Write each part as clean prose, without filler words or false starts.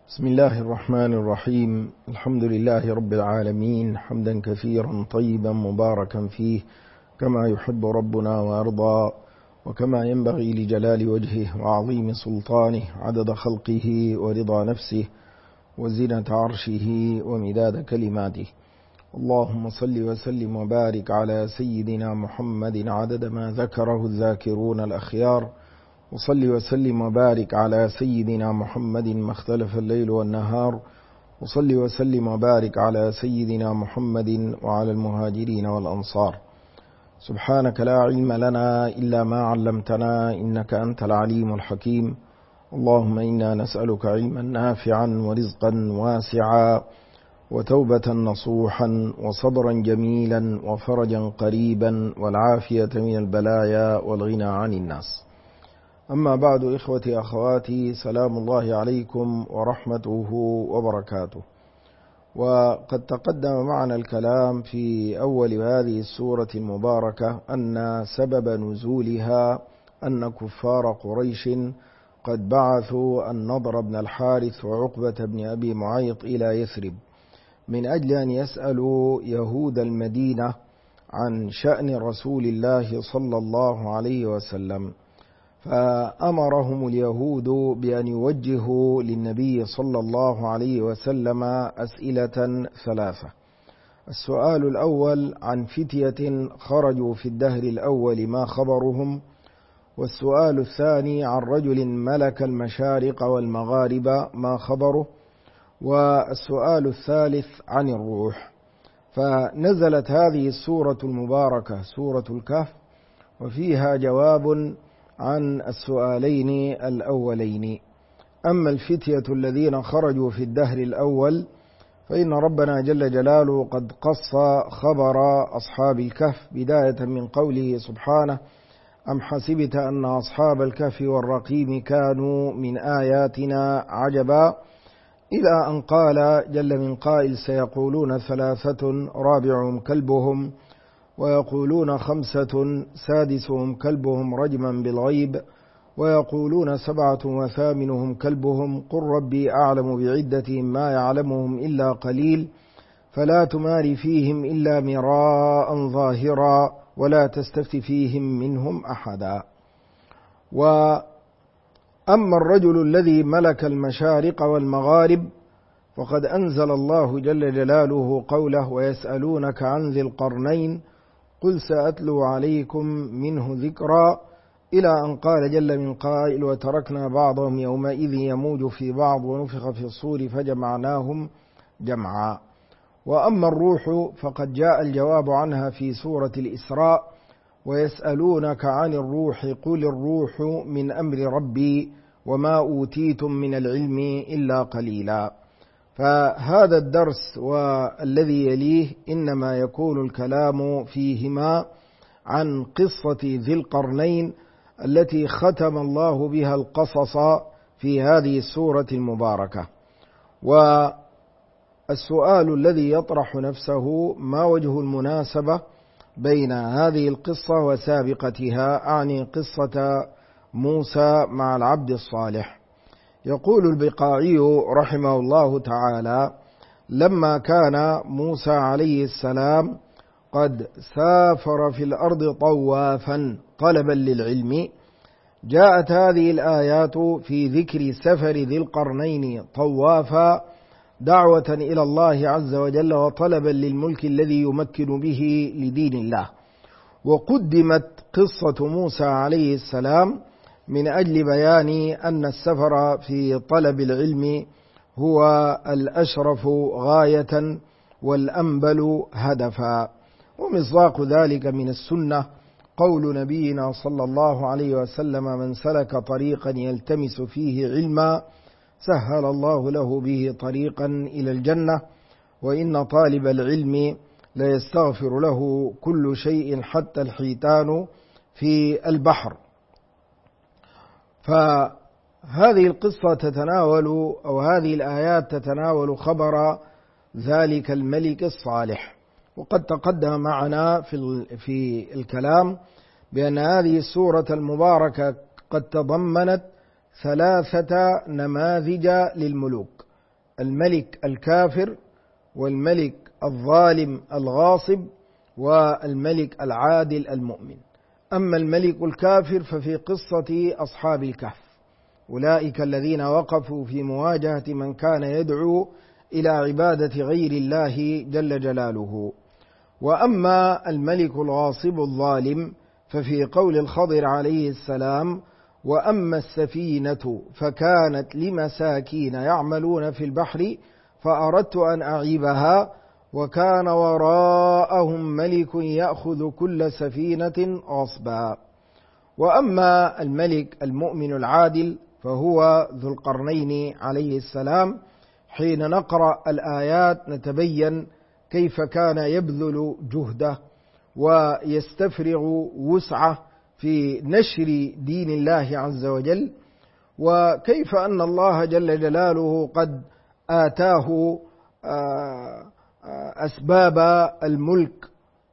بسم الله الرحمن الرحيم. الحمد لله رب العالمين، حمدا كثيرا طيبا مباركا فيه كما يحب ربنا ويرضى، وكما ينبغي لجلال وجهه وعظيم سلطانه، عدد خلقه ورضا نفسه وزنة عرشه ومداد كلماته. اللهم صل وسلم وبارك على سيدنا محمد عدد ما ذكره الذاكرون الأخيار، وصل وسلم وبارك على سيدنا محمد ما اختلف الليل والنهار، وصل وسلم وبارك على سيدنا محمد وعلى المهاجرين والأنصار. سبحانك لا علم لنا إلا ما علمتنا إنك أنت العليم الحكيم. اللهم إنا نسألك علما نافعا ورزقا واسعا وتوبة نصوحا وصبرا جميلا وفرجا قريبا والعافية من البلايا والغنى عن الناس. أما بعد، إخوتي أخواتي، سلام الله عليكم ورحمته وبركاته. وقد تقدم معنا الكلام في أول هذه السورة المباركة أن سبب نزولها أن كفار قريش قد بعثوا النضر بن الحارث وعقبة بن أبي معيط إلى يثرب من أجل أن يسألوا يهود المدينة عن شأن رسول الله صلى الله عليه وسلم، فأمرهم اليهود بأن يوجهوا للنبي صلى الله عليه وسلم أسئلة ثلاثة. السؤال الأول عن فتية خرجوا في الدهر الأول ما خبرهم، والسؤال الثاني عن رجل ملك المشارق والمغارب ما خبره، والسؤال الثالث عن الروح. فنزلت هذه السورة المباركة سورة الكهف، وفيها جواب عن السؤالين الأولين. أما الفتية الذين خرجوا في الدهر الأول فإن ربنا جل جلاله قد قص خبر أصحاب الكهف بداية من قوله سبحانه: أم حسبت أن أصحاب الكهف والرقيم كانوا من آياتنا عجبا، إلى أن قال جل من قائل: سيقولون ثلاثة رابعهم كلبهم، ويقولون خمسة سادسهم كلبهم رجما بالغيب، ويقولون سبعة وثامنهم كلبهم، قل ربي أعلم بعدتهم ما يعلمهم إلا قليل، فلا تمار فيهم إلا مراء ظاهرا ولا تستفت فيهم منهم أحدا. وأما الرجل الذي ملك المشارق والمغارب فقد أنزل الله جل جلاله قوله: ويسألونك عن ذي القرنين قل سأتلو عليكم منه ذكرا، إلى أن قال جل من قائل: وتركنا بعضهم يومئذ يموج في بعض ونفخ في الصور فجمعناهم جمعا. وأما الروح فقد جاء الجواب عنها في سورة الإسراء: ويسألونك عن الروح قل الروح من أمر ربي وما أوتيتم من العلم إلا قليلا. فهذا الدرس والذي يليه إنما يكون الكلام فيهما عن قصة ذي القرنين التي ختم الله بها القصص في هذه السورة المباركة. والسؤال الذي يطرح نفسه: ما وجه المناسبة بين هذه القصة وسابقتها، أعني قصة موسى مع العبد الصالح؟ يقول البقاعي رحمه الله تعالى: لما كان موسى عليه السلام قد سافر في الأرض طوافا طلبا للعلم، جاءت هذه الآيات في ذكر سفر ذي القرنين طوافا دعوة إلى الله عز وجل وطلبا للملك الذي يمكن به لدين الله. وقدمت قصة موسى عليه السلام من أجل بيان أن السفر في طلب العلم هو الأشرف غاية والأنبل هدفا. ومصداق ذلك من السنة قول نبينا صلى الله عليه وسلم: من سلك طريقا يلتمس فيه علما سهل الله له به طريقا إلى الجنة، وإن طالب العلم ليستغفر له كل شيء حتى الحيتان في البحر. فهذه القصة تتناول، أو هذه الآيات تتناول خبر ذلك الملك الصالح. وقد تقدم معنا في الكلام بأن هذه السورة المباركة قد تضمنت ثلاثة نماذج للملوك. الملك الكافر والملك الظالم الغاصب والملك العادل المؤمن. أما الملك الكافر ففي قصة أصحاب الكهف، أولئك الذين وقفوا في مواجهة من كان يدعو إلى عبادة غير الله جل جلاله. وأما الملك الغاصب الظالم ففي قول الخضر عليه السلام: وأما السفينة فكانت لمساكين يعملون في البحر فأردت أن أعيبها وكان وراءهم ملك يأخذ كل سفينة غصبا. وأما الملك المؤمن العادل فهو ذو القرنين عليه السلام. حين نقرأ الآيات نتبين كيف كان يبذل جهده ويستفرغ وسعه في نشر دين الله عز وجل، وكيف أن الله جل جلاله قد آتاه أسباب الملك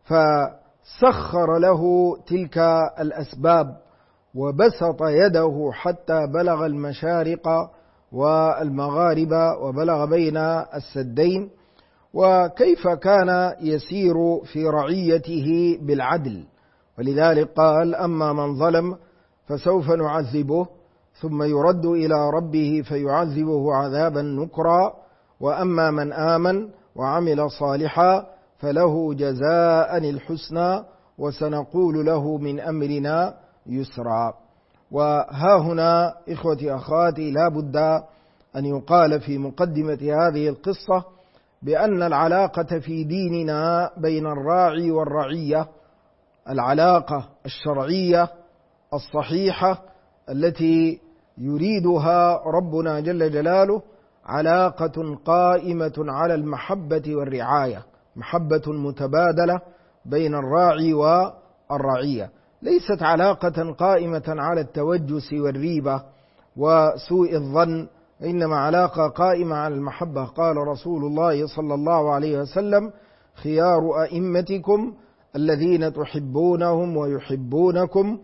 فسخر له تلك الأسباب وبسط يده حتى بلغ المشارق والمغارب وبلغ بين السدين، وكيف كان يسير في رعيته بالعدل. ولذلك قال: أما من ظلم فسوف نعذبه ثم يرد إلى ربه فيعذبه عذابا نكرا، وأما من آمن وعمل صالحا فله جزاء الحسنى وسنقول له من أمرنا يسرا. وها هنا إخوتي أخواتي لا بد أن يقال في مقدمة هذه القصة بأن العلاقة في ديننا بين الراعي والرعية، العلاقة الشرعية الصحيحة التي يريدها ربنا جل جلاله، علاقة قائمة على المحبة والرعاية، محبة متبادلة بين الراعي والرعية، ليست علاقة قائمة على التوجس والريبة وسوء الظن، إنما علاقة قائمة على المحبة. قال رسول الله صلى الله عليه وسلم: خيار أئمتكم الذين تحبونهم ويحبونكم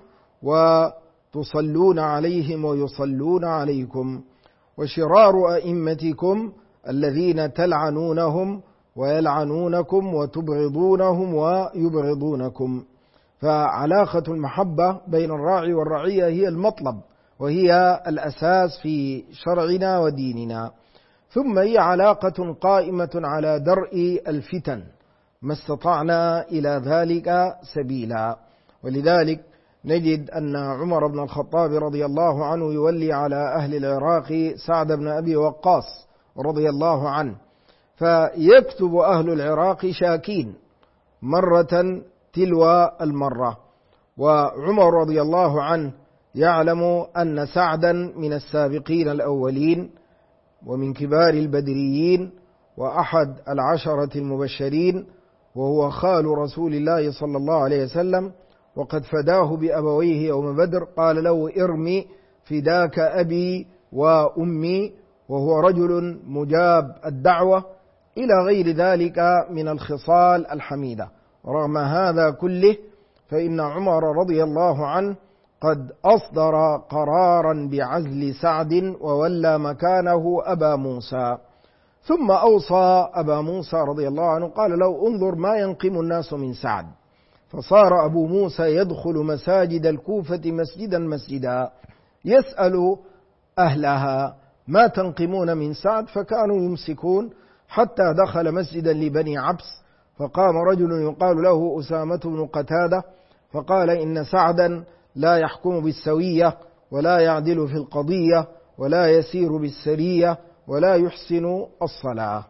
وتصلون عليهم ويصلون عليكم، وشرار أئمتكم الذين تلعنونهم ويلعنونكم وتبغضونهم ويبغضونكم. فعلاقة المحبة بين الراعي والرعية هي المطلب وهي الأساس في شرعنا وديننا. ثم هي علاقة قائمة على درء الفتن ما استطعنا إلى ذلك سبيلا. ولذلك نجد أن عمر بن الخطاب رضي الله عنه يولي على أهل العراق سعد بن أبي وقاص رضي الله عنه، فيكتب أهل العراق شاكين مرة تلو المرة، وعمر رضي الله عنه يعلم أن سعدا من السابقين الأولين ومن كبار البدريين وأحد العشرة المبشرين، وهو خال رسول الله صلى الله عليه وسلم، وقد فداه بأبويه يوم بدر، قال له: ارمي فداك أبي وأمي، وهو رجل مجاب الدعوة، إلى غير ذلك من الخصال الحميدة. رغم هذا كله فإن عمر رضي الله عنه قد أصدر قرارا بعزل سعد وولى مكانه أبا موسى، ثم أوصى أبا موسى رضي الله عنه قال له: انظر ما ينقم الناس من سعد. فصار أبو موسى يدخل مساجد الكوفة مسجدا مسجدا يسأل أهلها: ما تنقمون من سعد؟ فكانوا يمسكون، حتى دخل مسجدا لبني عبس، فقام رجل يقال له أسامة بن قتادة فقال: إن سعدا لا يحكم بالسوية ولا يعدل في القضية ولا يسير بالسرية ولا يحسن الصلاة.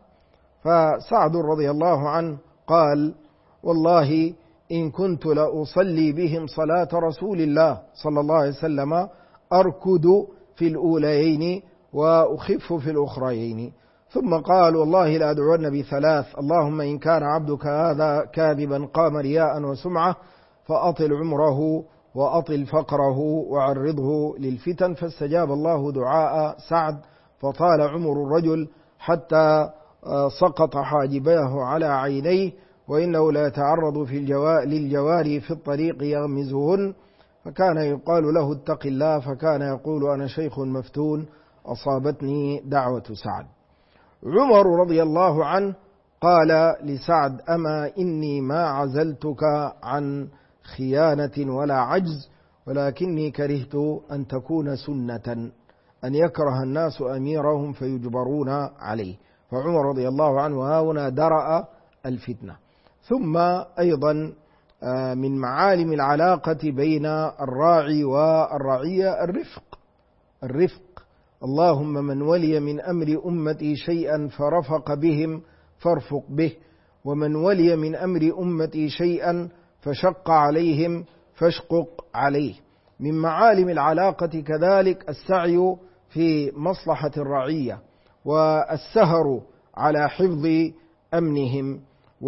فسعد رضي الله عنه قال: والله إن كنت لأصلي بهم صلاة رسول الله صلى الله عليه وسلم أركض في الأوليين وأخف في الأخريين. ثم قال: والله لا أدعون بثلاث: اللهم إن كان عبدك هذا كاذبا قام رياء وسمعة فأطل عمره وأطل فقره وعرضه للفتن. فاستجاب الله دعاء سعد فطال عمر الرجل حتى سقط حاجباه على عينيه، وإنه لا يتعرض للجواري في الطريق يغمزهن، فكان يقال له: اتق الله، فكان يقول: أنا شيخ مفتون أصابتني دعوة سعد. عمر رضي الله عنه قال لسعد: أما إني ما عزلتك عن خيانة ولا عجز، ولكني كرهت أن تكون سنة، أن يكره الناس أميرهم فيجبرون عليه. فعمر رضي الله عنه هنا درأ الفتنة. ثم أيضا من معالم العلاقة بين الراعي والرعية الرفق. اللهم من ولي من أمر أمتي شيئا فرفق بهم فارفق به، ومن ولي من أمر أمتي شيئا فشق عليهم فاشقق عليه. من معالم العلاقة كذلك السعي في مصلحة الرعية، والسهر على حفظ أمنهم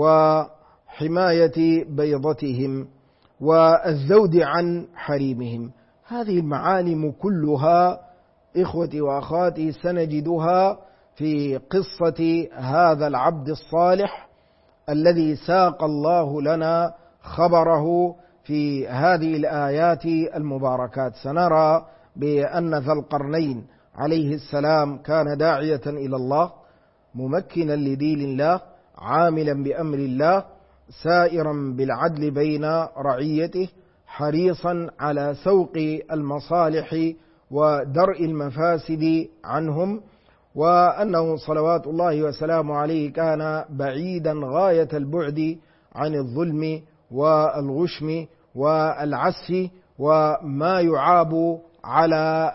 وحماية بيضتهم والذود عن حريمهم. هذه المعالم كلها إخوتي وأخواتي سنجدها في قصة هذا العبد الصالح الذي ساق الله لنا خبره في هذه الآيات المباركات. سنرى بأن ذا القرنين عليه السلام كان داعية إلى الله، ممكنا لدين الله، عاملا بأمر الله، سائرا بالعدل بين رعيته، حريصا على سوق المصالح ودرء المفاسد عنهم، وأنه صلوات الله وسلامه عليه كان بعيدا غاية البعد عن الظلم والغشم والعسف وما يعاب على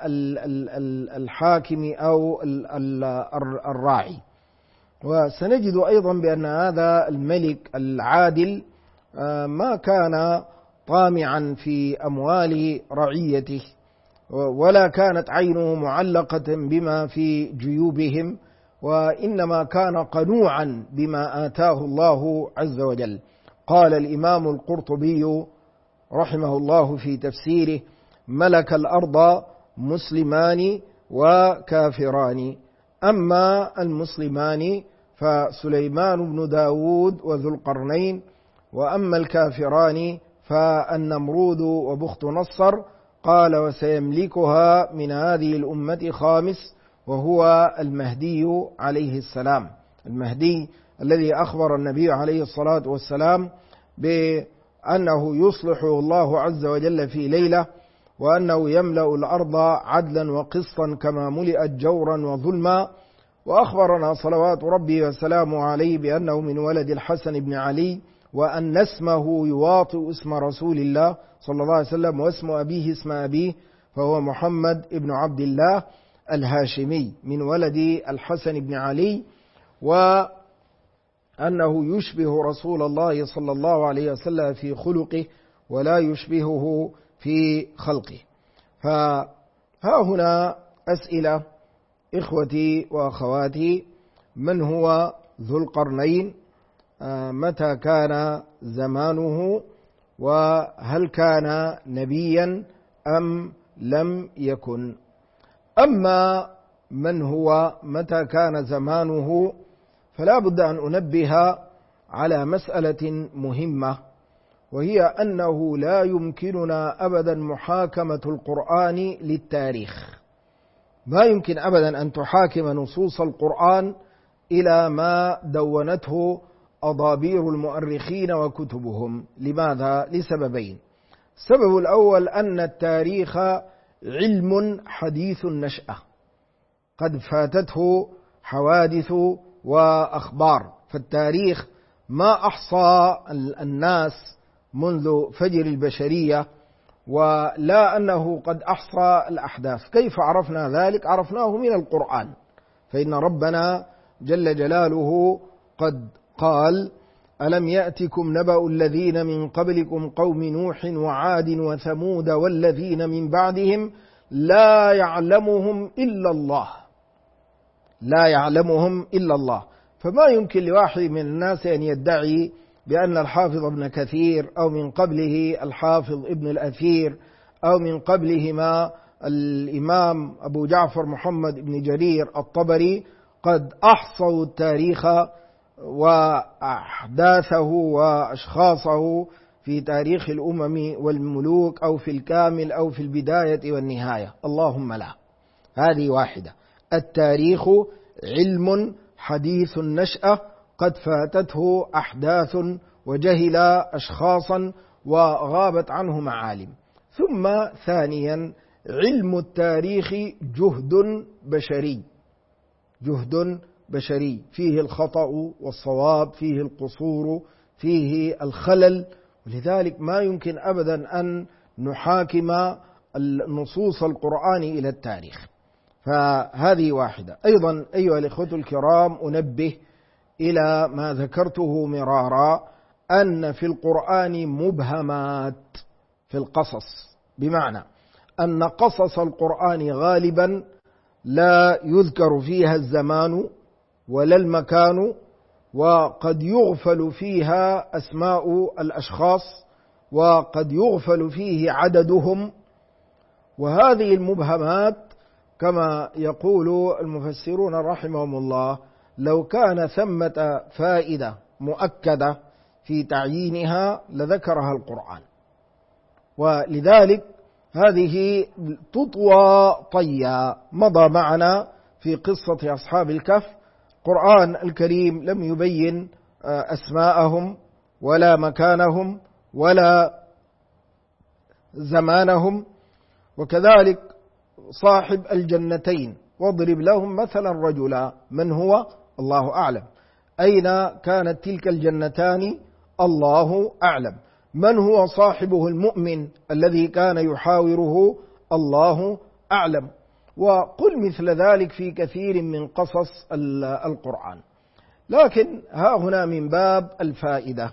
الحاكم أو الراعي. وسنجد أيضا بأن هذا الملك العادل ما كان طامعا في أموال رعيته، ولا كانت عينه معلقة بما في جيوبهم، وإنما كان قنوعا بما آتاه الله عز وجل. قال الإمام القرطبي رحمه الله في تفسيره: ملك الأرض مسلمان وكافران، أما المسلمان فسليمان بن داود وذو القرنين، وأما الكافران فالنمرود وبخت نصر. قال: وسيملكها من هذه الأمة خامس، وهو المهدي عليه السلام، المهدي الذي أخبر النبي عليه الصلاة والسلام بأنه يصلحه الله عز وجل في ليلة، وأنه يملأ الأرض عدلا وقسطا كما ملئت جورا وظلما. وأخبرنا صلوات ربي وسلامه عليه بأنه من ولد الحسن بن علي، وأن اسمه يواطئ اسم رسول الله صلى الله عليه وسلم، واسم أبيه اسم أبيه، فهو محمد بن عبد الله الهاشمي من ولد الحسن بن علي، وأنه يشبه رسول الله صلى الله عليه وسلم في خلقه ولا يشبهه في خلقه. فها هنا أسئلة إخوتي وأخواتي: من هو ذو القرنين؟ متى كان زمانه؟ وهل كان نبيا أم لم يكن؟ أما من هو متى كان زمانه، فلا بد أن أنبه على مسألة مهمة، وهي أنه لا يمكننا أبدا محاكمة القرآن للتاريخ. ما يمكن أبدا أن تحاكم نصوص القرآن إلى ما دونته أضابير المؤرخين وكتبهم. لماذا؟ لسببين. السبب الأول أن التاريخ علم حديث النشأة، قد فاتته حوادث وأخبار، فالتاريخ ما أحصى الناس منذ فجر البشرية، ولا أنه قد أحصى الأحداث. كيف عرفنا ذلك؟ عرفناه من القرآن، فإن ربنا جل جلاله قد قال: ألم يأتكم نبأ الذين من قبلكم قوم نوح وعاد وثمود والذين من بعدهم لا يعلمهم إلا الله، لا يعلمهم إلا الله. فما يمكن لواحد من الناس أن يدعي بأن الحافظ ابن كثير أو من قبله الحافظ ابن الأثير أو من قبلهما الإمام أبو جعفر محمد بن جرير الطبري قد أحصوا التاريخ وأحداثه وأشخاصه في تاريخ الأمم والملوك أو في الكامل أو في البداية والنهاية. اللهم لا. هذه واحدة. التاريخ علم حديث النشأة قد فاتته أحداث وجهل أشخاصا وغابت عنه معالم. ثم ثانيا علم التاريخ جهد بشري فيه الخطأ والصواب، فيه القصور، فيه الخلل، ولذلك ما يمكن أبدا أن نحاكم النصوص القرآن إلى التاريخ. فهذه واحدة. أيضا أيها الإخوة الكرام أنبه إلى ما ذكرته مرارا، أن في القرآن مبهمات في القصص، بمعنى أن قصص القرآن غالبا لا يذكر فيها الزمان ولا المكان، وقد يغفل فيها أسماء الأشخاص، وقد يغفل فيه عددهم. وهذه المبهمات كما يقول المفسرون رحمهم الله لو كان ثمة فائدة مؤكدة في تعيينها لذكرها القرآن. ولذلك هذه تطوى طيا. مضى معنا في قصة أصحاب الكهف، القرآن الكريم لم يبين أسماءهم ولا مكانهم ولا زمانهم. وكذلك صاحب الجنتين، واضرب لهم مثلا رجلا، من هو؟ الله أعلم. أين كانت تلك الجنتان؟ الله أعلم. من هو صاحبه المؤمن الذي كان يحاوره؟ الله أعلم. وقل مثل ذلك في كثير من قصص القرآن. لكن ها هنا من باب الفائدة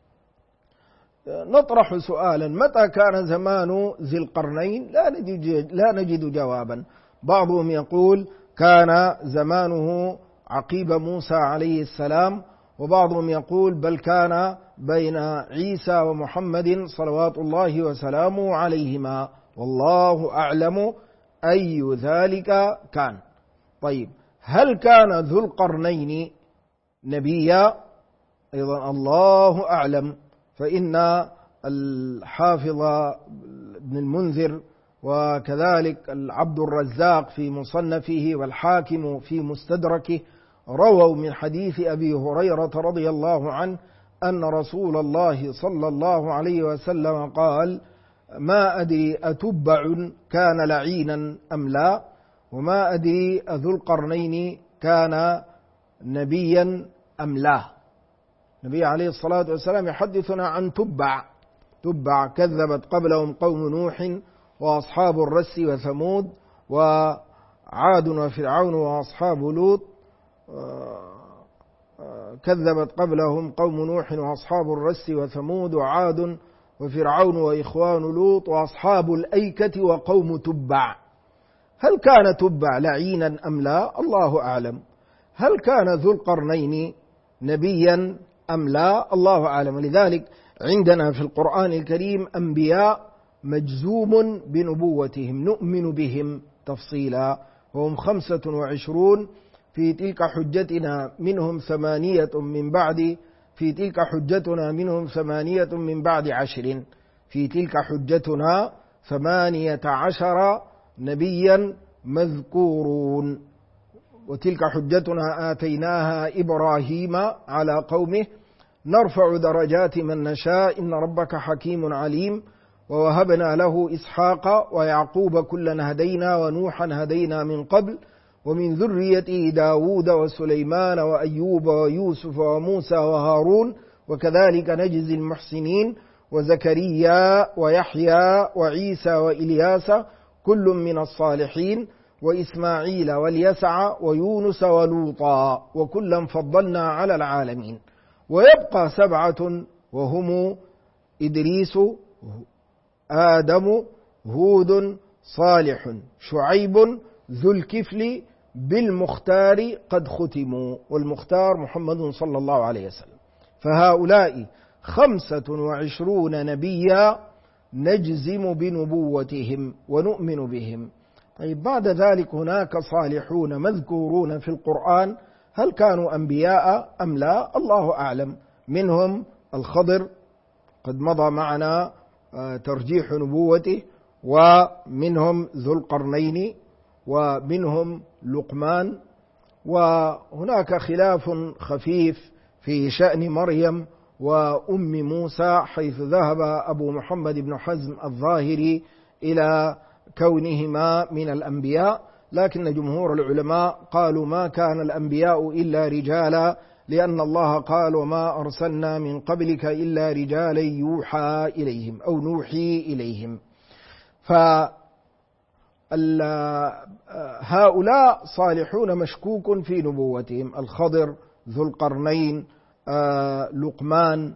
نطرح سؤالا: متى كان زمان ذي القرنين؟ لا نجد جوابا. بعضهم يقول كان زمانه عقيب موسى عليه السلام، وبعضهم يقول بل كان بين عيسى ومحمد صلوات الله وسلامه عليهما، والله أعلم أي ذلك كان. طيب، هل كان ذو القرنين نبيا؟ أيضا الله أعلم. فإن الحافظ ابن المنذر وكذلك العبد الرزاق في مصنفه والحاكم في مستدركه رووا من حديث أبي هريرة رضي الله عنه أن رسول الله صلى الله عليه وسلم قال: ما أدري أتبع كان لعينا أم لا، وما أدري أذو القرنين كان نبيا أم لا. النبي عليه الصلاة والسلام يحدثنا عن تبع كذبت قبلهم قوم نوح وأصحاب الرس وثمود وعاد وفرعون وأصحاب لوط. كذبت قبلهم قوم نوح وأصحاب الرس وثمود وعاد وفرعون وإخوان لوط وأصحاب الأيكة وقوم تبع. هل كان تبع لعينا أم لا؟ الله أعلم. هل كان ذو القرنين نبيا أم لا؟ الله أعلم. لذلك عندنا في القرآن الكريم أنبياء مجزوم بنبوتهم نؤمن بهم تفصيلا، وهم 25 في تلك حجتنا منهم 8 من بعد، في تلك حجتنا منهم 8 من بعد 10، في تلك حجتنا 18 نبيا مذكورون. وتلك حجتنا آتيناها إبراهيم على قومه نرفع درجات من نشاء إن ربك حكيم عليم. ووهبنا له إسحاق ويعقوب كلا هدينا ونوحا هدينا من قبل ومن ذريته داود وسليمان وأيوب ويوسف وموسى وهارون وكذلك نجزي المحسنين وزكريا ويحيى وعيسى وإلياس كل من الصالحين وإسماعيل واليسع ويونس ولوطا وكلا فضلنا على العالمين. ويبقى 7 وهم إدريس آدم هود صالح شعيب ذو الكفل بالمختار قد ختموا، والمختار محمد صلى الله عليه وسلم. فهؤلاء 25 نبيا نجزم بنبوتهم ونؤمن بهم. طيب، بعد ذلك هناك صالحون مذكورون في القرآن، هل كانوا أنبياء أم لا؟ الله أعلم. منهم الخضر قد مضى معنا ترجيح نبوته، ومنهم ذو القرنين، ومنهم لقمان، وهناك خلاف خفيف في شأن مريم وأم موسى، حيث ذهب أبو محمد بن حزم الظاهري إلى كونهما من الأنبياء، لكن جمهور العلماء قالوا ما كان الأنبياء إلا رجالا، لأن الله قال وما أرسلنا من قبلك إلا رجالا يوحى إليهم أو نوحي إليهم. فهؤلاء صالحون مشكوك في نبوتهم، الخضر، ذو القرنين، لقمان،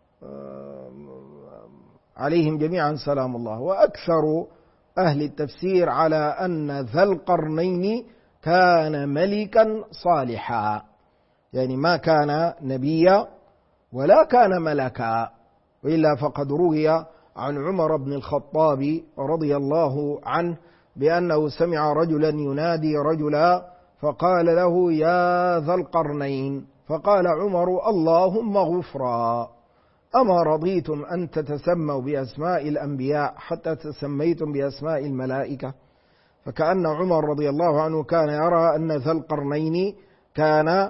عليهم جميعا سلام الله. وأكثر أهل التفسير على أن ذا القرنين كان ملكا صالحا، يعني ما كان نبيا ولا كان ملكا، وإلا فقد روي عن عمر بن الخطاب رضي الله عنه بأنه سمع رجلا ينادي رجلا فقال له يا ذا القرنين، فقال عمر اللهم غفرا، أما رضيتم أن تتسموا بأسماء الأنبياء حتى تسميتم بأسماء الملائكة؟ فكأن عمر رضي الله عنه كان يرى أن ذا القرنين كان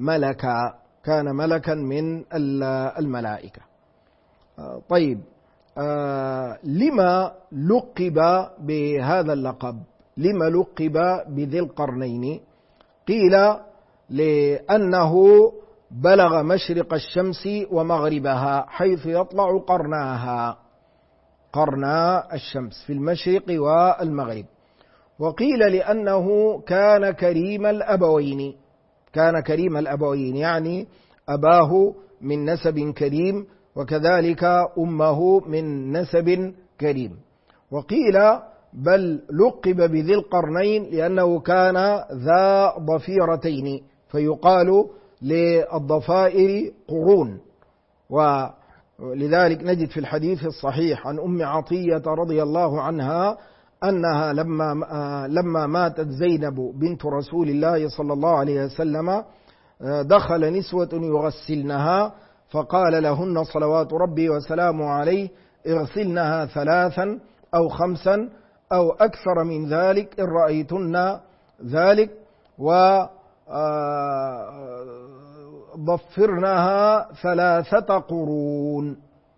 ملكا من الملائكة. طيب، لما لقب بهذا اللقب؟ لما لقب بذي القرنين؟ قيل لأنه بلغ مشرق الشمس ومغربها، حيث يطلع قرنا الشمس في المشرق والمغرب. وقيل لأنه كان كريم الأبوين، يعني أباه من نسب كريم وكذلك أمه من نسب كريم. وقيل بل لقب بذي القرنين لأنه كان ذا ضفيرتين، فيقال للضفائر قرون. ولذلك نجد في الحديث الصحيح عن أم عطية رضي الله عنها أنها لما ماتت زينب بنت رسول الله صلى الله عليه وسلم دخل نسوة يغسلنها، فقال لهن صلوات ربي وسلامه عليه اغسلنها 3 أو 5 أو أكثر من ذلك إن رأيتن ذلك، وضفرنها 3 قرون.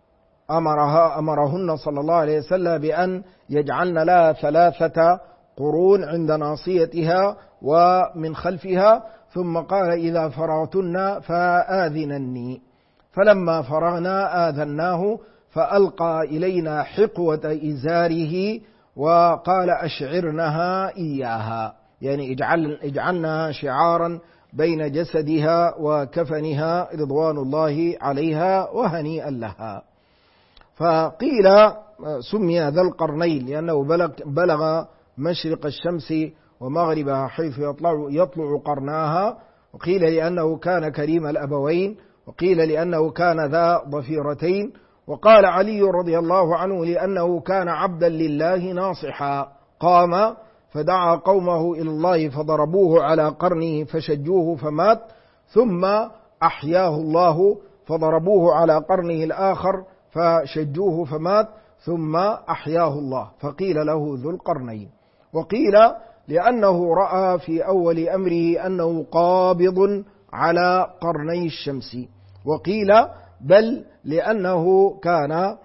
أمرهن صلى الله عليه وسلم بأن يجعلن لها 3 قرون عند ناصيتها ومن خلفها، ثم قال إذا فرغتن فآذنني. فلما فرغنا آذناه، فألقى إلينا حقوة إزاره وقال أشعرنها إياها، يعني اجعلنا شعارا بين جسدها وكفنها رضوان الله عليها وهنيئا لها. فقيل سمي ذا القرنين لأنه بلغ مشرق الشمس ومغربها حيث يطلع قرناها، وقيل لأنه كان كريم الأبوين، وقيل لأنه كان ذا ضفيرتين، وقال علي رضي الله عنه لأنه كان عبدا لله ناصحا، قام فدعا قومه إلى الله فضربوه على قرنه فشجوه فمات، ثم أحياه الله فضربوه على قرنه الآخر فشجوه فمات، ثم أحياه الله، فقيل له ذو القرنين. وقيل لأنه رأى في أول أمره أنه قابض على قرني الشمس، وقيل بل لأنه كان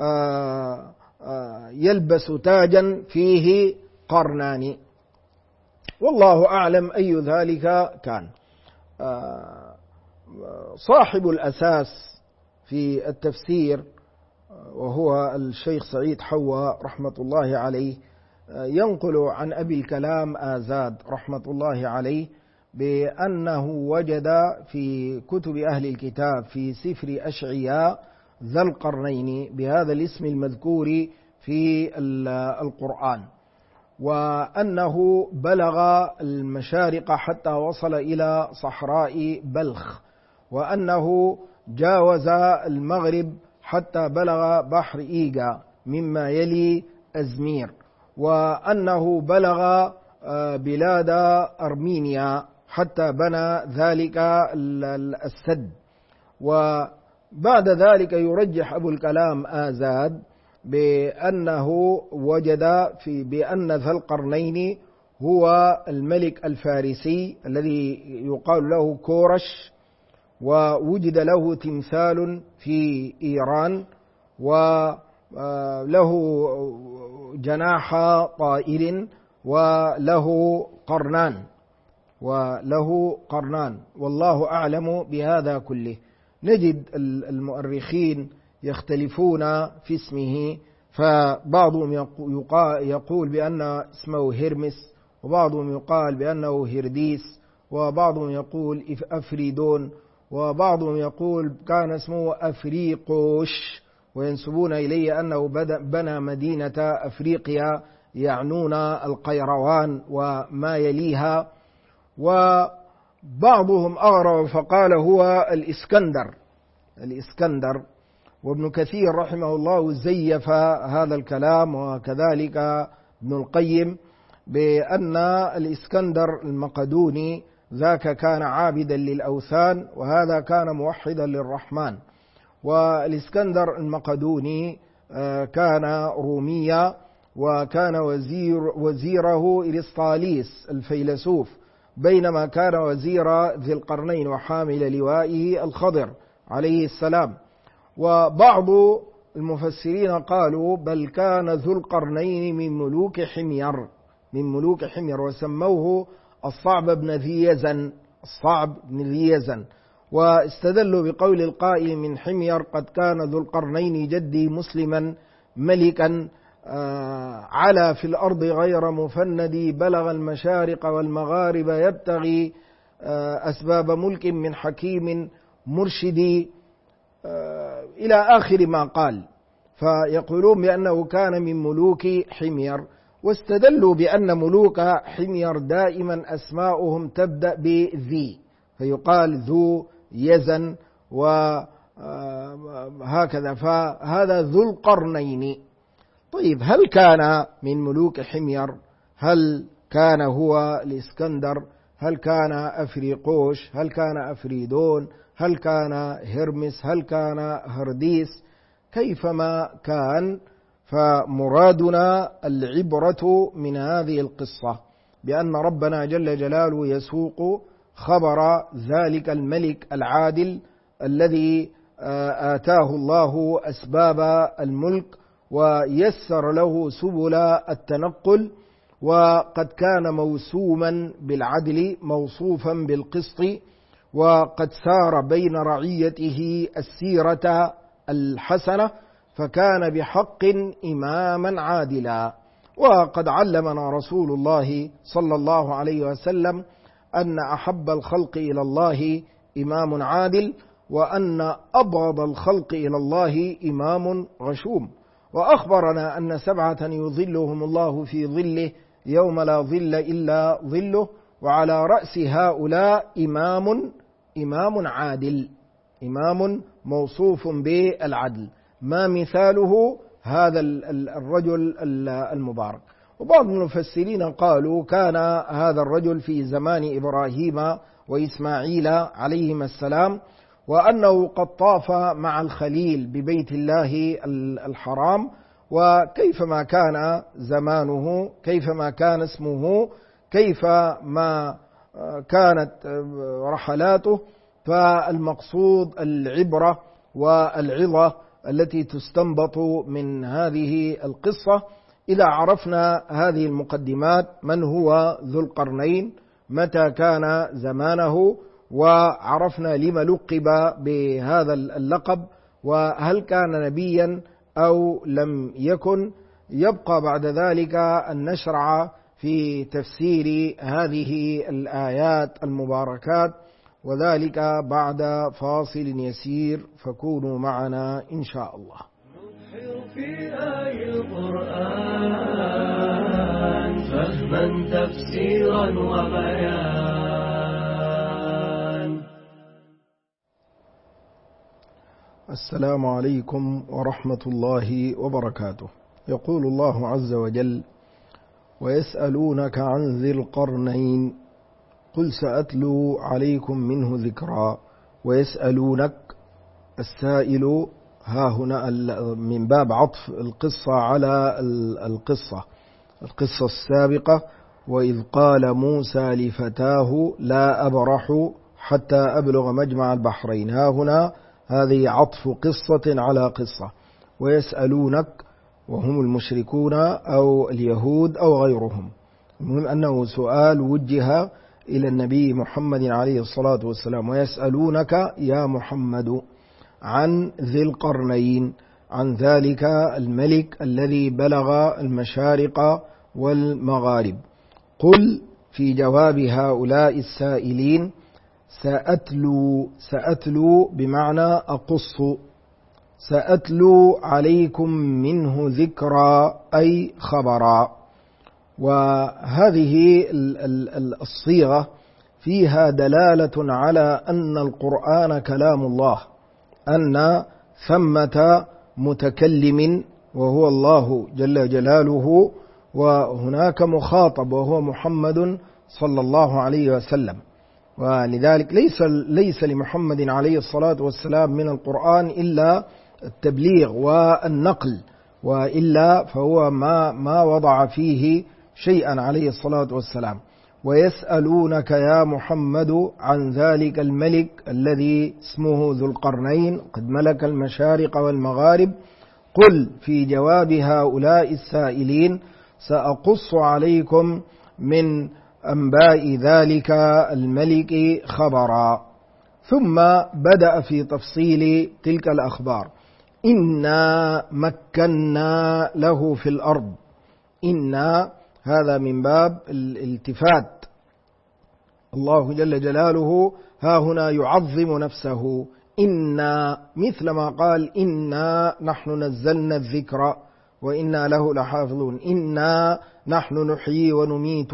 يلبس تاجا فيه قرنان، والله أعلم أي ذلك كان. صاحب الأساس في التفسير وهو الشيخ سعيد حوا رحمة الله عليه ينقل عن أبي الكلام آزاد رحمة الله عليه بأنه وجد في كتب أهل الكتاب في سفر أشعياء ذا القرنين بهذا الاسم المذكور في القرآن، وأنه بلغ المشارق حتى وصل إلى صحراء بلخ، وأنه جاوز المغرب حتى بلغ بحر إيجا مما يلي أزمير، وأنه بلغ بلاد أرمينيا حتى بنى ذلك السد. وبعد ذلك يرجح أبو الكلام آزاد بأنه وجد بأن ذا القرنين هو الملك الفارسي الذي يقال له كورش، ووجد له تمثال في إيران، وله جناح طائر وله قرنان والله أعلم بهذا كله. نجد المؤرخين يختلفون في اسمه، فبعضهم يقول بأن اسمه هيرمس، وبعضهم يقال بأنه هيرديس، وبعضهم يقول أفريدون، وبعضهم يقول كان اسمه أفريقوش، وينسبون إليه أنه بنى مدينة أفريقيا، يعنون القيروان وما يليها. وبعضهم أغرب فقال هو الإسكندر. وابن كثير رحمه الله زيف هذا الكلام، وكذلك ابن القيم، بأن الإسكندر المقدوني ذاك كان عابدا للأوثان، وهذا كان موحدا للرحمن. والإسكندر المقدوني كان روميا، وكان وزيره إرسطاليس الفيلسوف، بينما كان وزير ذي القرنين وحامل لوائه الخضر عليه السلام. وبعض المفسرين قالوا بل كان ذو القرنين من ملوك حمير، وسموه الصعب بن ذي يزن، واستدلوا بقول القائل من حمير قد كان ذو القرنين جدي مسلما ملكا علا في الأرض غير مفندي، بلغ المشارق والمغارب يبتغي أسباب ملك من حكيم مرشدي، إلى آخر ما قال. فيقولون بأنه كان من ملوك حمير، واستدلوا بأن ملوك حمير دائما أسماؤهم تبدأ بذي، فيقال ذو يزن وهكذا، فهذا ذو القرنين. طيب، هل كان من ملوك حمير؟ هل كان هو الإسكندر؟ هل كان أفريقوش؟ هل كان أفريدون؟ هل كان هرمس؟ هل كان هرديس؟ كيفما كان، فمرادنا العبرة من هذه القصة بأن ربنا جل جلاله يسوق خبر ذلك الملك العادل الذي آتاه الله أسباب الملك ويسر له سبل التنقل، وقد كان موسوما بالعدل موصوفا بالقسط، وقد سار بين رعيته السيرة الحسنة، فكان بحق إماما عادلا. وقد علمنا رسول الله صلى الله عليه وسلم أن أحب الخلق إلى الله إمام عادل، وأن أبغض الخلق إلى الله إمام غشوم. وأخبرنا أن 7 يظلهم الله في ظله يوم لا ظل إلا ظله، وعلى رأس هؤلاء إمام عادل، إمام موصوف بالعدل، ما مثاله هذا الرجل المبارك. وبعض المفسرين قالوا كان هذا الرجل في زمان إبراهيم وإسماعيل عليهما السلام، وأنه قد طاف مع الخليل ببيت الله الحرام، وكيفما كان زمانه، كيفما كان اسمه، كيفما كانت رحلاته، فالمقصود العبرة والعظة التي تستنبط من هذه القصة. إذا عرفنا هذه المقدمات، من هو ذو القرنين، متى كان زمانه، وعرفنا لما لقب بهذا اللقب، وهل كان نبيا أو لم يكن، يبقى بعد ذلك أن نشرع في تفسير هذه الآيات المباركات، وذلك بعد فاصل يسير، فكونوا معنا إن شاء الله. في آي القرآن فهما تفسيرا وبيان. السلام عليكم ورحمة الله وبركاته. يقول الله عز وجل: ويسألونك عن ذي القرنين قل سأتلو عليكم منه ذكرا. ويسألونك، السائل ها هنا من باب عطف القصة على القصة السابقة، وإذ قال موسى لفتاه لا أبرح حتى أبلغ مجمع البحرين. ها هنا هذه عطف قصة على قصة. ويسألونك وهم المشركون أو اليهود أو غيرهم. المهم أنه سؤال وجه إلى النبي محمد عليه الصلاة والسلام. ويسألونك يا محمد عن ذي القرنين، عن ذلك الملك الذي بلغ المشارق والمغارب. قل في جواب هؤلاء السائلين سأتلو بمعنى أقص، سأتلو عليكم منه ذكرا أي خبرا. وهذه الصيغة فيها دلالة على أن القرآن كلام الله، أن ثمة متكلم وهو الله جل جلاله، وهناك مخاطب وهو محمد صلى الله عليه وسلم. ولذلك ليس لمحمد عليه الصلاة والسلام من القرآن إلا التبليغ والنقل، وإلا فهو ما وضع فيه شيئا عليه الصلاة والسلام. ويسألونك يا محمد عن ذلك الملك الذي اسمه ذو القرنين قد ملك المشارق والمغارب. قل في جواب هؤلاء السائلين سأقص عليكم من أنباء ذلك الملك خبرا. ثم بدأ في تفصيل تلك الأخبار. إنا مكنا له في الأرض. إنا هذا من باب الالتفات، الله جل جلاله ها هنا يعظم نفسه. إنا مثل ما قال إنا نحن نزلنا الذكر وإنا له لحافظون. إنا نحن نحيي ونميت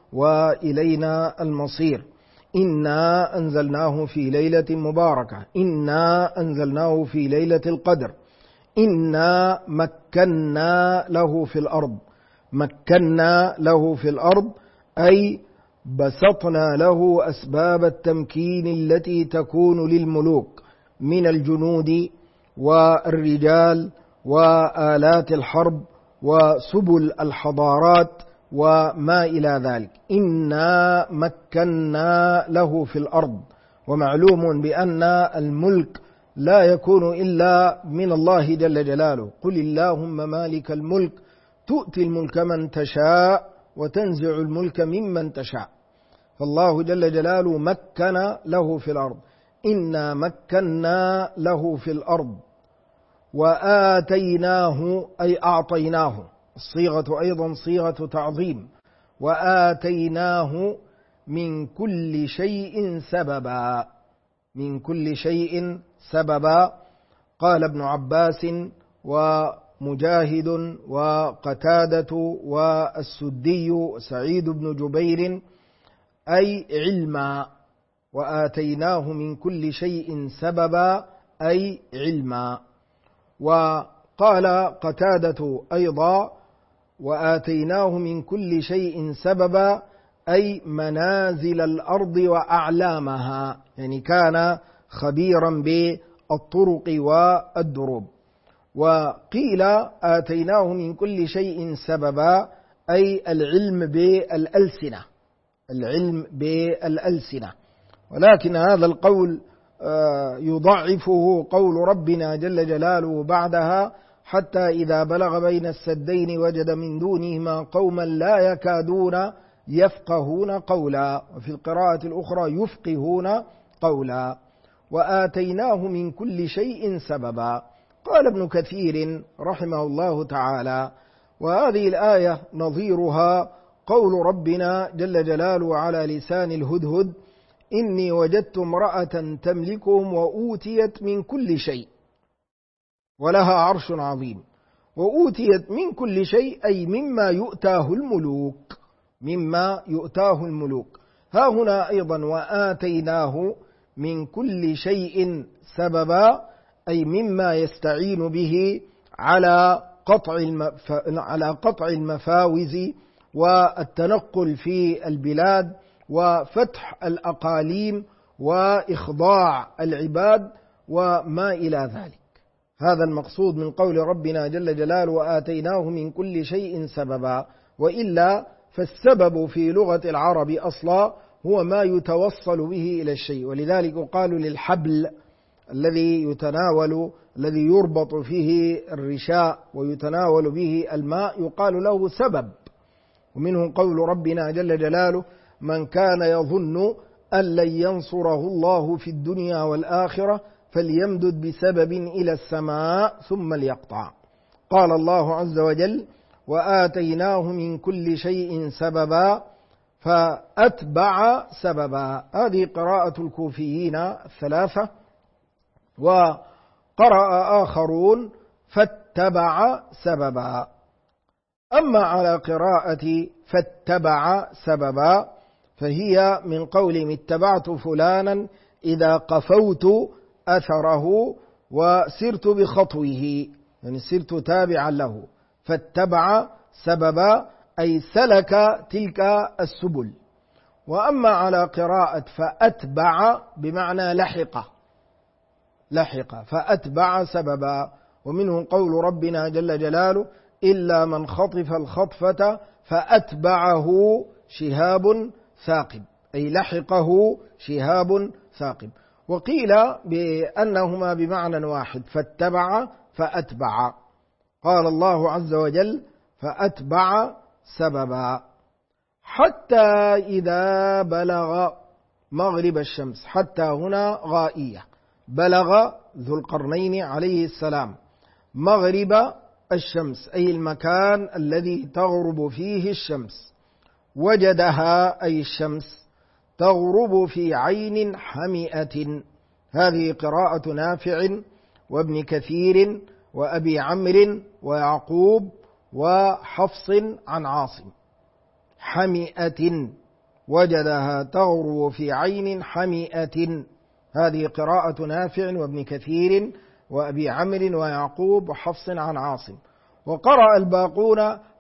وإلينا المصير. إنا أنزلناه في ليلة مباركة. إنا أنزلناه في ليلة القدر. إنا مكنا له في الأرض. مكنا له في الأرض أي بسطنا له أسباب التمكين التي تكون للملوك من الجنود والرجال وآلات الحرب وسبل الحضارات وما إلى ذلك. إنا مكنا له في الأرض. ومعلوم بأن الملك لا يكون إلا من الله جل جلاله. قل اللهم مالك الملك تؤتي الملك من تشاء وتنزع الملك ممن تشاء. فالله جل جلاله مكن له في الأرض. إنا مكنا له في الأرض وآتيناه أي أعطيناه. الصيغة أيضا صيغة تعظيم. وآتيناه من كل شيء سببا. من كل شيء سببا. قال ابن عباس ومجاهد وقتادة والسدي وسعيد بن جبير أي علما. وآتيناه من كل شيء سببا أي علما. وقال قتادة أيضا وآتيناه من كل شيء سببا أي منازل الأرض وأعلامها، يعني كان خبيرا بالطرق والدروب. وقيل آتيناه من كل شيء سببا أي العلم بالألسنة. العلم بالألسنة. ولكن هذا القول يضعفه قول ربنا جل جلاله بعدها حتى إذا بلغ بين السدين وجد من دونهما قوما لا يكادون يفقهون قولا. وفي القراءة الأخرى يفقهون قولا. وآتيناه من كل شيء سببا. قال ابن كثير رحمه الله تعالى وهذه الآية نظيرها قول ربنا جل جلاله على لسان الهدهد إني وجدت امرأة تملكهم وأوتيت من كل شيء ولها عرش عظيم. وأوتيت من كل شيء أي مما يؤتاه الملوك. مما يؤتاه الملوك. ها هنا أيضا وآتيناه من كل شيء سببا أي مما يستعين به على قطع المفاوز والتنقل في البلاد وفتح الأقاليم وإخضاع العباد وما إلى ذلك. هذا المقصود من قول ربنا جل جلاله وآتيناه من كل شيء سببا. وإلا فالسبب في لغة العرب أصلا هو ما يتوصل به إلى الشيء، ولذلك قال للحبل الذي يربط فيه الرشاء ويتناول به الماء يقال له سبب. ومنه قول ربنا جل جلاله: من كان يظن أن لن ينصره الله في الدنيا والآخرة فليمدد بسبب إلى السماء ثم ليقطع. قال الله عز وجل: وآتيناه من كل شيء سببا فأتبع سببا. هذه قراءة الكوفيين الثلاثة. وقرأ آخرون: فاتبع سببا. أما على قراءة فاتبع سببا فهي من قولهم: اتبعت فلانا إذا قفوت أثره وسرت بخطوه، يعني سرت تابعا له. فاتبع سببا أي سلك تلك السبل. وأما على قراءة فأتبع بمعنى لحق فأتبع سببا. ومنه قول ربنا جل جلاله: إلا من خطف الخطفة فأتبعه شهاب ثاقب، أي لحقه شهاب ثاقب. وقيل بأنهما بمعنى واحد، فاتبع فأتبع. قال الله عز وجل: فأتبع سببا حتى إذا بلغ مغرب الشمس. حتى هنا غائية. بلغ ذو القرنين عليه السلام مغرب الشمس أي المكان الذي تغرب فيه الشمس. وجدها أي الشمس تغرب في عين حمئة. هذه قراءة نافع وابن كثير وأبي عمرو ويعقوب وحفص عن عاصم. حمئة، وجدها تغرب في عين حمئة. هذه قراءة نافع وابن كثير وأبي عمرو ويعقوب وحفص عن عاصم. وقرأ الباقون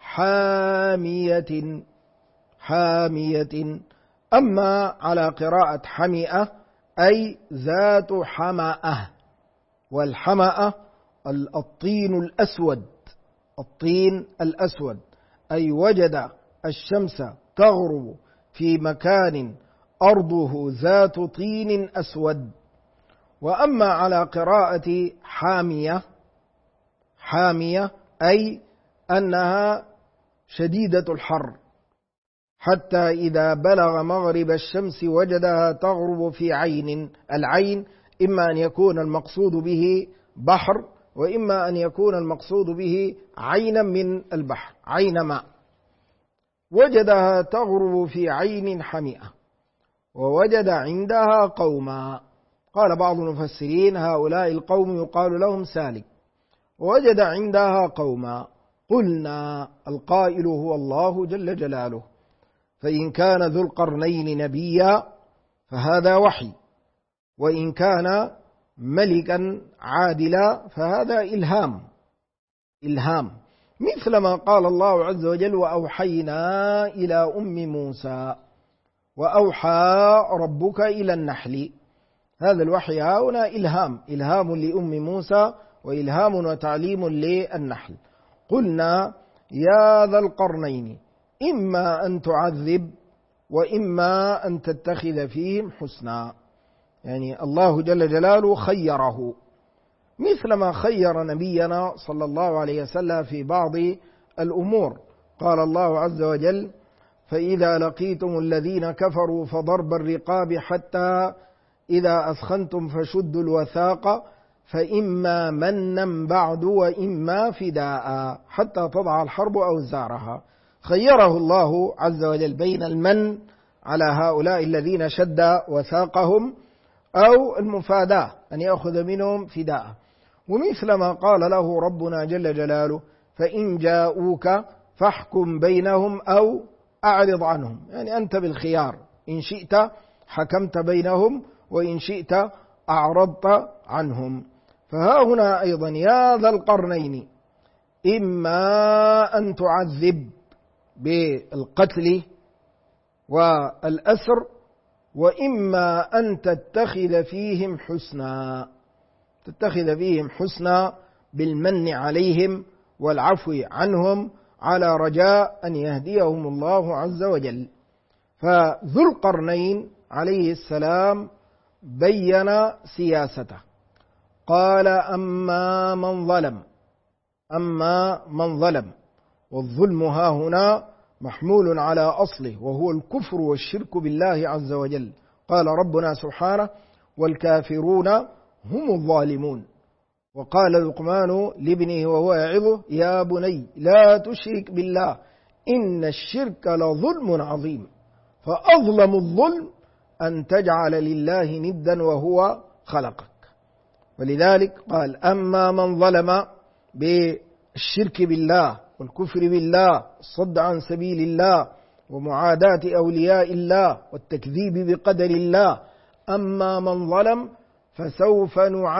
حامية. أما على قراءة حمئة أي ذات حمأة. والحمأة الطين الأسود، أي وجد الشمس تغرب في مكان أرضه ذات طين أسود. وأما على قراءة حامية أي أنها شديدة الحر. حتى إذا بلغ مغرب الشمس وجدها تغرب في عين. العين إما أن يكون المقصود به بحر، وإما أن يكون المقصود به عينا من البحر، عين ماء. وجدها تغرب في عين حمئة ووجد عندها قوما. قال بعض المفسرين: هؤلاء القوم يقال لهم سالك. ووجد عندها قوما. قلنا، القائل هو الله جل جلاله. فإن كان ذو القرنين نبيا فهذا وحي، وإن كان ملكا عادلا فهذا إلهام، مثل ما قال الله عز وجل: وأوحينا إلى أم موسى وأوحى ربك إلى النحل. هذا الوحي هنا إلهام لأم موسى وإلهام وتعليم للنحل. قلنا يا ذا القرنين إما أن تعذب وإما أن تتخذ فيهم حسنا. يعني الله جل جلاله خيره، مثل ما خير نبينا صلى الله عليه وسلم في بعض الأمور. قال الله عز وجل: فإذا لقيتم الذين كفروا فضرب الرقاب حتى إذا أثخنتم فشدوا الوثاق فإما منا بعد وإما فداء حتى تضع الحرب أوزارها. خيره الله عز وجل بين المن على هؤلاء الذين شد وثاقهم أو المفاداة أن يأخذ منهم فداء. ومثل ما قال له ربنا جل جلاله: فإن جاءوك فاحكم بينهم أو أعرض عنهم. يعني أنت بالخيار، إن شئت حكمت بينهم وإن شئت أعرضت عنهم. فها هنا أيضا يا ذا القرنين إما أن تعذب بالقتل والأسر وإما أن تتخذ فيهم حسنا بالمن عليهم والعفو عنهم على رجاء أن يهديهم الله عز وجل. فذو القرنين عليه السلام بين سياسته، قال أما من ظلم، والظلم ها هنا محمول على أصله وهو الكفر والشرك بالله عز وجل. قال ربنا سبحانه والكافرون هم الظالمون. وقال لقمان لابنه وهو يعظه يا بني لا تشرك بالله إن الشرك لظلم عظيم. فأظلم الظلم أن تجعل لله ندا وهو خلقك. ولذلك قال أما من ظلم بالشرك بالله والكفر بالله والصد عن سبيل الله ومعاداة أولياء الله والتكذيب بقدر الله، أما من ظلم فسوف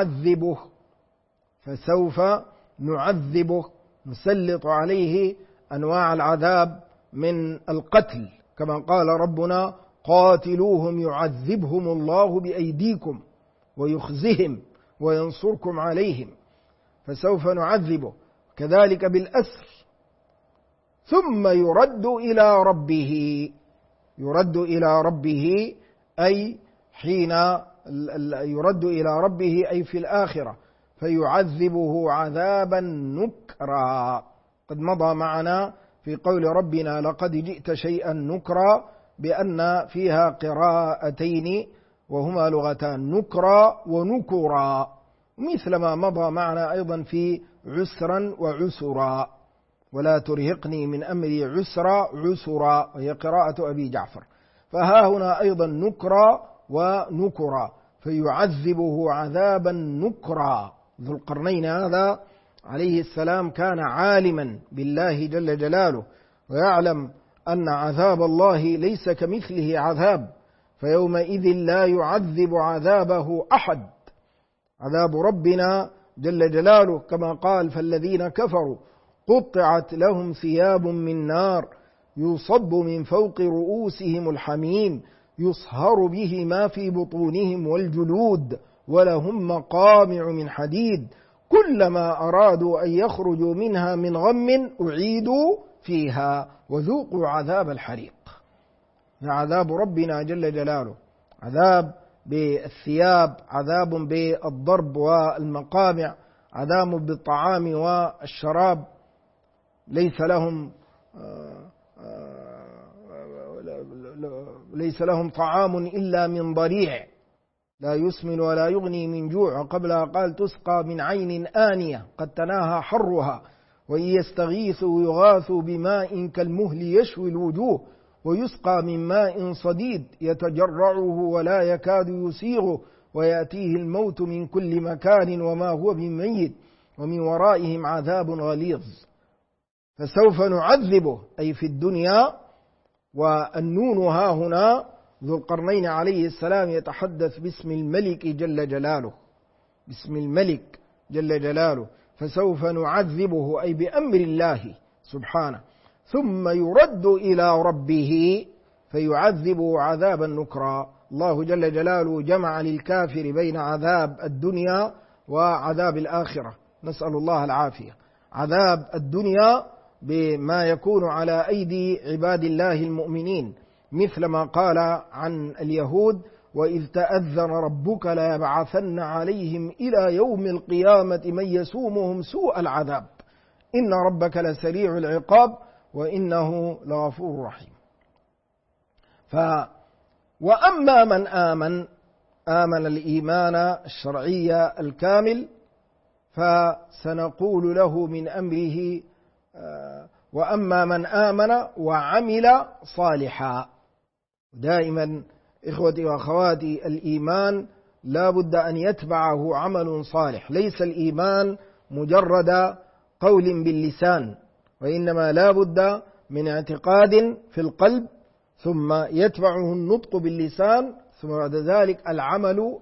نعذبه نسلط عليه أنواع العذاب من القتل، كما قال ربنا قاتلوهم يعذبهم الله بأيديكم ويخزهم وينصركم عليهم. فسوف نعذبه كذلك بالأسر، ثم يرد إلى ربه أي حين يرد إلى ربه أي في الآخرة، فيعذبه عذابا نكرا. قد مضى معنا في قول ربنا لقد جئت شيئا نكرا بأن فيها قراءتين وهما لغتان نكرا ونكرا، مثل ما مضى معنا أيضا في عسرا وعسرا، ولا ترهقني من أمري عسرا وهي قراءة أبي جعفر. فها هنا أيضا نكرا ونكرا، فيعذبه عذابا نكرا. ذو القرنين هذا عليه السلام كان عالما بالله جل جلاله، ويعلم أن عذاب الله ليس كمثله عذاب، فيومئذ لا يعذب عذابه أحد. عذاب ربنا جل جلاله كما قال فالذين كفروا قطعت لهم ثياب من نار يصب من فوق رؤوسهم الحميم يصهر به ما في بطونهم والجلود ولهم مقامع من حديد كلما أرادوا أن يخرجوا منها من غم أعيدوا فيها وذوقوا عذاب الحريق. عذاب ربنا جل جلاله عذاب بالثياب، عذاب بالضرب والمقامع، عذاب بالطعام والشراب. ليس لهم طعام إلا من ضريع لا يسمن ولا يغني من جوع. وقبلها قال تسقى من عين آنية قد تناهى حرها وإن يستغيثوا يغاثوا بماء كالمهل يشوي الوجوه ويسقى من ماء صديد يتجرعه ولا يكاد يسيغه ويأتيه الموت من كل مكان وما هو بميت ومن ورائهم عذاب غليظ. فسوف نعذبه أي في الدنيا. والنون ها هنا ذو القرنين عليه السلام يتحدث باسم الملك جل جلاله، باسم الملك جل جلاله. فسوف نعذبه أي بأمر الله سبحانه، ثم يرد إلى ربه فيعذبه عذابا نكرا. الله جل جلاله جمع للكافر بين عذاب الدنيا وعذاب الآخرة، نسأل الله العافية. عذاب الدنيا بما يكون على أيدي عباد الله المؤمنين، مثل ما قال عن اليهود وإذ تأذن ربك ليبعثن عليهم إلى يوم القيامة من يسومهم سوء العذاب إن ربك لسريع العقاب وإنه لغفور رحيم. وأما من آمن الإيمان الشرعي الكامل فسنقول له من أمره وأما من آمن وعمل صالحا. دائما إخوتي وأخواتي الإيمان لا بد أن يتبعه عمل صالح، ليس الإيمان مجرد قول باللسان، وإنما لا بد من اعتقاد في القلب ثم يتبعه النطق باللسان ثم بعد ذلك العمل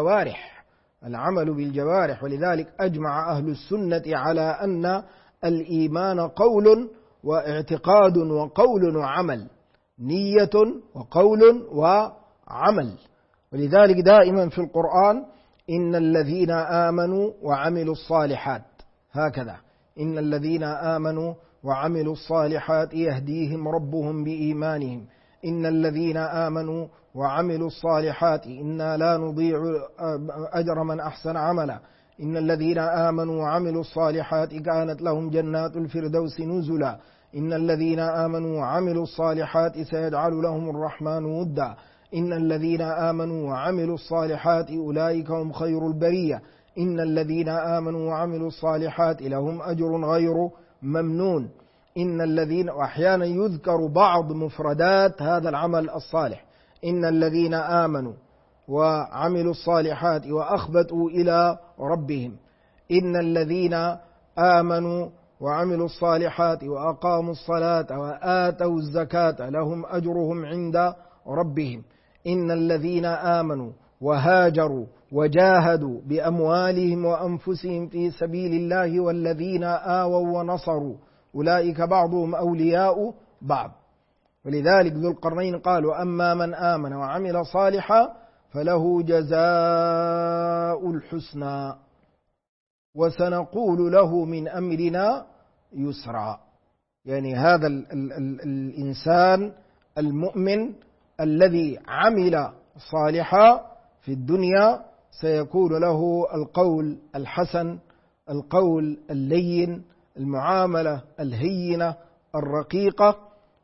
بالجوارح. ولذلك أجمع أهل السنة على أن الإيمان قول واعتقاد وقول وعمل، نية وقول وعمل. ولذلك دائما في القرآن إن الذين آمنوا وعملوا الصالحات، هكذا إن الذين آمنوا وعملوا الصالحات يهديهم ربهم بإيمانهم إن الذين آمنوا وعملوا الصالحات إنا لا نضيع أجر من أحسن عملا إن الذين آمنوا وعملوا الصالحات كانت لهم جنات الفردوس نزلا إن الذين آمنوا وعملوا الصالحات سيجعل لهم الرحمن ودا إن الذين آمنوا وعملوا الصالحات أولئك هم خير البرية إن الذين آمنوا وعملوا الصالحات لهم أجر غير ممنون إن الذين، وأحيانا يذكر بعض مفردات هذا العمل الصالح، إن الذين آمنوا وعملوا الصالحات وأخبتوا إلى ربهم إن الذين آمنوا وعملوا الصالحات وأقاموا الصلاة وآتوا الزكاة لهم أجرهم عند ربهم إن الذين آمنوا وهاجروا وجاهدوا بأموالهم وأنفسهم في سبيل الله والذين آووا ونصروا أولئك بعضهم أولياء بعض. ولذلك ذو القرنين قال وأما من آمن وعمل صالحا فله جزاء الحسنى وسنقول له من أمرنا يسرا. يعني هذا الإنسان المؤمن الذي عمل صالحا في الدنيا سيكون له القول الحسن، القول اللين، المعاملة الهينة الرقيقة،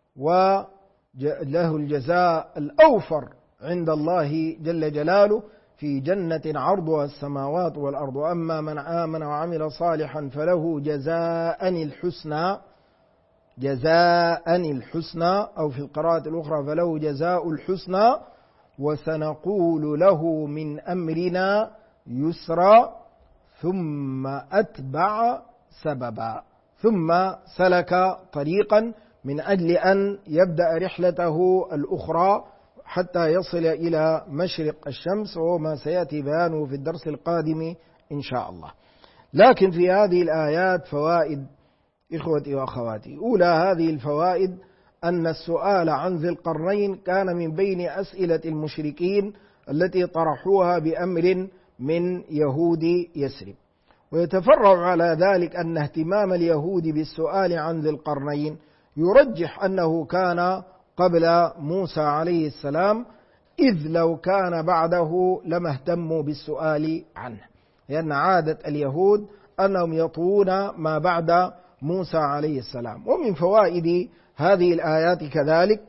وله الجزاء الأوفر عند الله جل جلاله في جنة عرضها السماوات والأرض. أما من آمن وعمل صالحا فله جزاء الحسنى، جزاء الحسنى، أو في القراءة الأخرى فله جزاء الحسنى وسنقول له من أمرنا يسرا ثم أتبع سببا، ثم سلك طريقا من أجل أن يبدأ رحلته الأخرى حتى يصل إلى مشرق الشمس، وهو ما سيأتي بيانه في الدرس القادم إن شاء الله. لكن في هذه الآيات فوائد إخوتي وأخواتي. أولى هذه الفوائد أن السؤال عن ذي القرنين كان من بين أسئلة المشركين التي طرحوها بأمر من يهود يثرب. ويتفرع على ذلك أن اهتمام اليهود بالسؤال عن ذي القرنين يرجح أنه كان قبل موسى عليه السلام، إذ لو كان بعده لما اهتموا بالسؤال عنه، لأن عادة اليهود أنهم يطوون ما بعد موسى عليه السلام. ومن فوائد هذه الآيات كذلك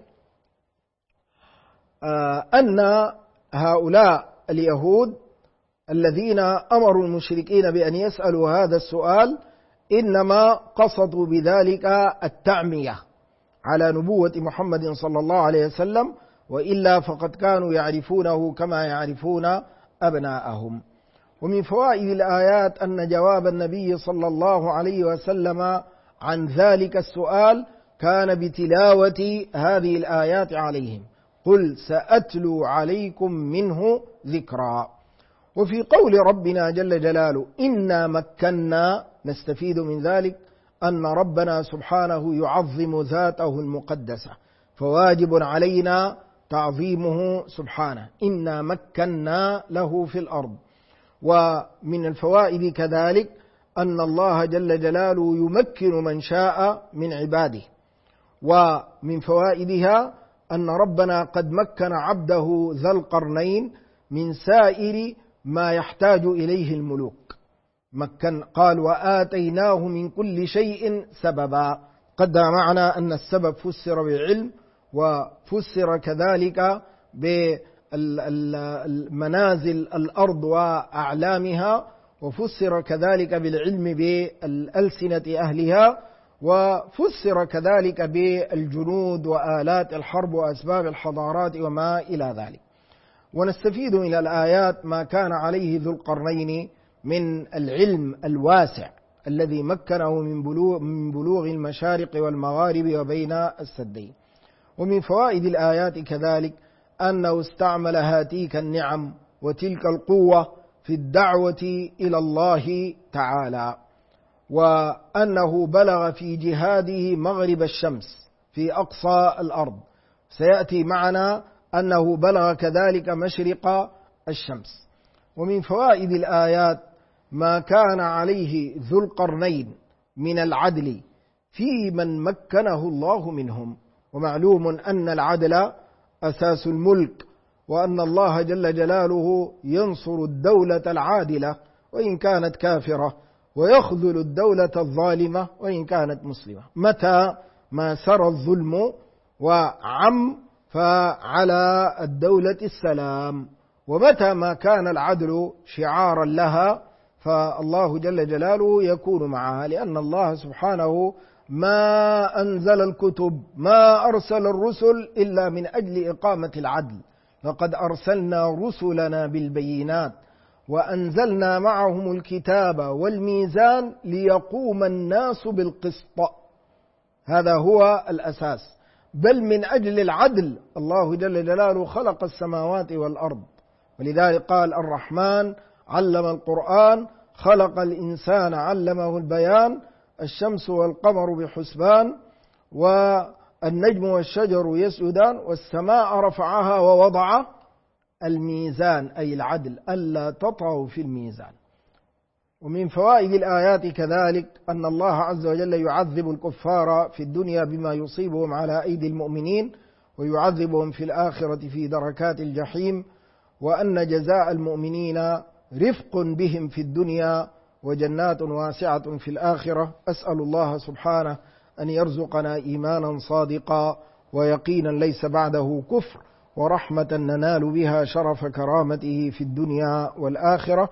أن هؤلاء اليهود الذين أمروا المشركين بأن يسألوا هذا السؤال إنما قصدوا بذلك التعمية على نبوة محمد صلى الله عليه وسلم، وإلا فقد كانوا يعرفونه كما يعرفون أبناءهم. ومن فوائد الآيات أن جواب النبي صلى الله عليه وسلم عن ذلك السؤال كان بتلاوة هذه الآيات عليهم، قل سأتلو عليكم منه ذكرا. وفي قول ربنا جل جلاله إنا مكنا، نستفيد من ذلك أن ربنا سبحانه يعظم ذاته المقدسة، فواجب علينا تعظيمه سبحانه. إنا مكنا له في الأرض. ومن الفوائد كذلك أن الله جل جلاله يمكن من شاء من عباده. ومن فوائدها أن ربنا قد مكن عبده ذا القرنين من سائر ما يحتاج إليه الملوك. مكن قال وآتيناه من كل شيء سببا. قد معنا أن السبب فسر بالعلم، وفسر كذلك بمنازل الأرض وأعلامها، وفسر كذلك بالعلم بالألسنة أهلها، وفسر كذلك بالجنود وآلات الحرب وأسباب الحضارات وما إلى ذلك. ونستفيد من الآيات ما كان عليه ذو القرنين من العلم الواسع الذي مكنه من بلوغ المشارق والمغارب وبين السدين. ومن فوائد الآيات كذلك أنه استعمل هاتيك النعم وتلك القوة في الدعوة إلى الله تعالى، وأنه بلغ في جهاده مغرب الشمس في أقصى الأرض. سيأتي معنا أنه بلغ كذلك مشرق الشمس. ومن فوائد الآيات ما كان عليه ذو القرنين من العدل في من مكنه الله منهم. ومعلوم أن العدل أساس الملك، وأن الله جل جلاله ينصر الدولة العادلة وإن كانت كافرة، ويخذل الدولة الظالمة وإن كانت مسلمة. متى ما سرى الظلم وعم فعلى الدولة السلام، ومتى ما كان العدل شعارا لها فالله جل جلاله يكون معها، لأن الله سبحانه ما أنزل الكتب، ما أرسل الرسل إلا من أجل إقامة العدل. لقد أرسلنا رسلنا بالبينات وأنزلنا معهم الكتاب والميزان ليقوم الناس بالقسط. هذا هو الأساس. بل من أجل العدل الله جل جلاله خلق السماوات والأرض، ولذلك قال الرحمن علم القرآن خلق الإنسان علمه البيان الشمس والقمر بحسبان والنجم والشجر يسجدان والسماء رفعها ووضع الميزان، أي العدل، ألا تطغوا في الميزان. ومن فوائد الآيات كذلك أن الله عز وجل يعذب الكفار في الدنيا بما يصيبهم على أيدي المؤمنين، ويعذبهم في الآخرة في دركات الجحيم، وأن جزاء المؤمنين رفق بهم في الدنيا وجنات واسعة في الآخرة. أسأل الله سبحانه أن يرزقنا إيمانا صادقا ويقينا ليس بعده كفر، ورحمة ننال بها شرف كرامته في الدنيا والآخرة.